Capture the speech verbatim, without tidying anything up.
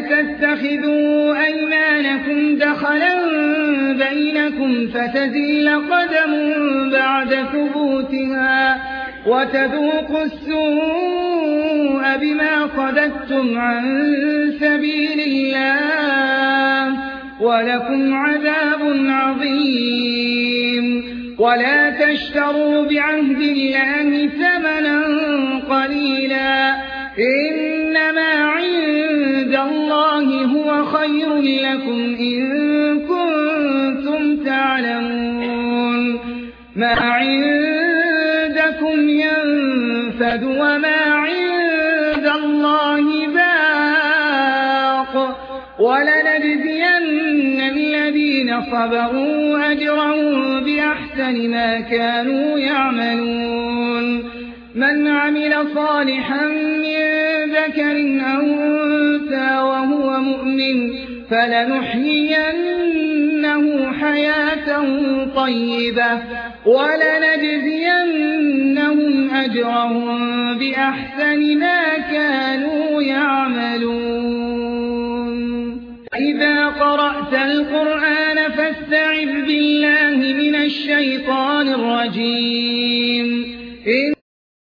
تتخذوا أيمانكم دخلا بينكم فتزل قدم بعد ثبوتها وتذوقوا السوء بما صددتم عن سبيل الله ولكم عذاب عظيم. ولا تشتروا بعهد الله ثمنا قليلا إنما عند الله هو خير لكم إن كنتم تعلمون. ما عندكم ينفد وما عند الله باق ولنجزين الذين صبروا أجرهم بأحسن ما كانوا يعملون. من عمل صالحا من ذكر أو أنثى وهو مؤمن فلنحيينه حياة طيبة ولنجزينهم أجرهم بأحسن ما كانوا يعملون. إذا قرأت القرآن فاستعذ بالله من الشيطان الرجيم.